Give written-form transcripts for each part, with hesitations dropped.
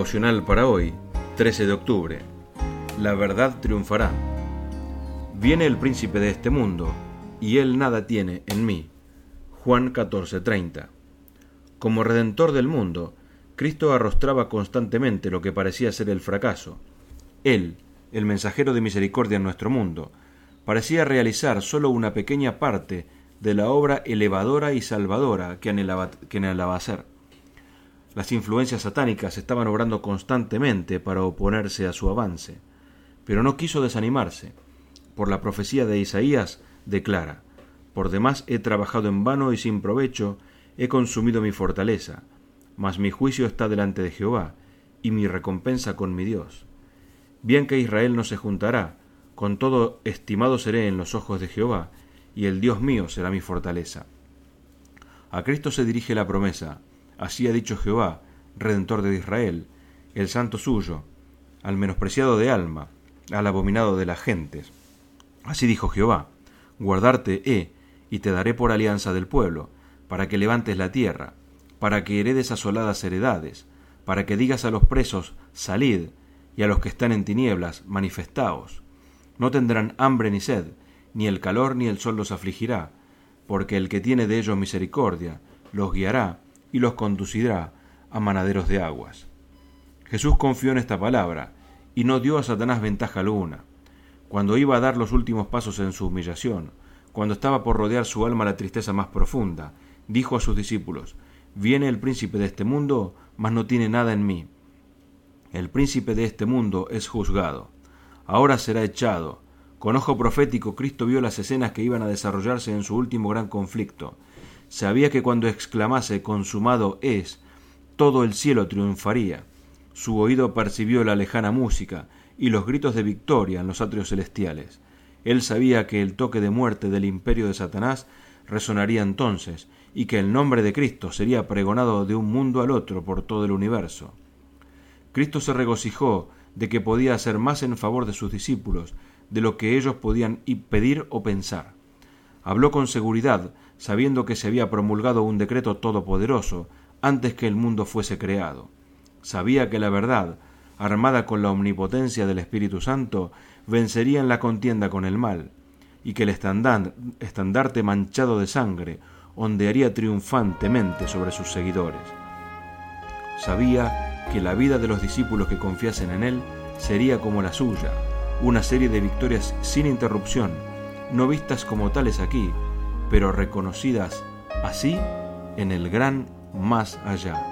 Devocional para hoy, 13 de octubre. La verdad triunfará. Viene el príncipe de este mundo, y él nada tiene en mí. Juan 14:30. Como Redentor del mundo, Cristo arrostraba constantemente lo que parecía ser el fracaso. Él, el mensajero de misericordia en nuestro mundo, parecía realizar solo una pequeña parte de la obra elevadora y salvadora que anhelaba hacer. Las influencias satánicas estaban obrando constantemente para oponerse a su avance, pero no quiso desanimarse. Por la profecía de Isaías declara: «Por demás he trabajado en vano y sin provecho, he consumido mi fortaleza, mas mi juicio está delante de Jehová, y mi recompensa con mi Dios. Bien que Israel no se juntará, con todo estimado seré en los ojos de Jehová, y el Dios mío será mi fortaleza». A Cristo se dirige la promesa: «Así ha dicho Jehová, Redentor de Israel, el santo suyo, al menospreciado de alma, al abominado de las gentes. Así dijo Jehová: guardarte he, y te daré por alianza del pueblo, para que levantes la tierra, para que heredes asoladas heredades, para que digas a los presos, salid, y a los que están en tinieblas, manifestaos. No tendrán hambre ni sed, ni el calor ni el sol los afligirá, porque el que tiene de ellos misericordia los guiará y los conducirá a manaderos de aguas». Jesús confió en esta palabra y no dio a Satanás ventaja alguna. Cuando iba a dar los últimos pasos en su humillación, cuando estaba por rodear su alma la tristeza más profunda, dijo a sus discípulos: «Viene el príncipe de este mundo, mas no tiene nada en mí. El príncipe de este mundo es juzgado. Ahora será echado». Con ojo profético, Cristo vio las escenas que iban a desarrollarse en su último gran conflicto. Sabía que cuando exclamase «consumado es», todo el cielo triunfaría. Su oído percibió la lejana música y los gritos de victoria en los atrios celestiales. Él sabía que el toque de muerte del imperio de Satanás resonaría entonces, y que el nombre de Cristo sería pregonado de un mundo al otro por todo el universo. Cristo se regocijó de que podía hacer más en favor de sus discípulos de lo que ellos podían pedir o pensar. Habló con seguridad, sabiendo que se había promulgado un decreto todopoderoso antes que el mundo fuese creado. Sabía que la verdad, armada con la omnipotencia del Espíritu Santo, vencería en la contienda con el mal, y que el estandarte manchado de sangre ondearía triunfantemente sobre sus seguidores. Sabía que la vida de los discípulos que confiasen en él sería como la suya, una serie de victorias sin interrupción, no vistas como tales aquí, pero reconocidas así en el gran más allá.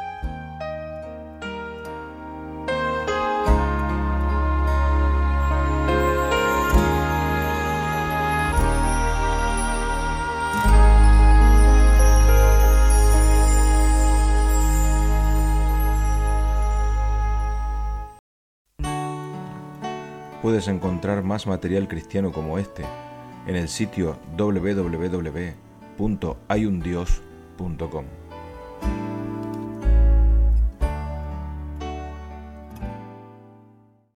Puedes encontrar más material cristiano como este en el sitio www.hayundios.com.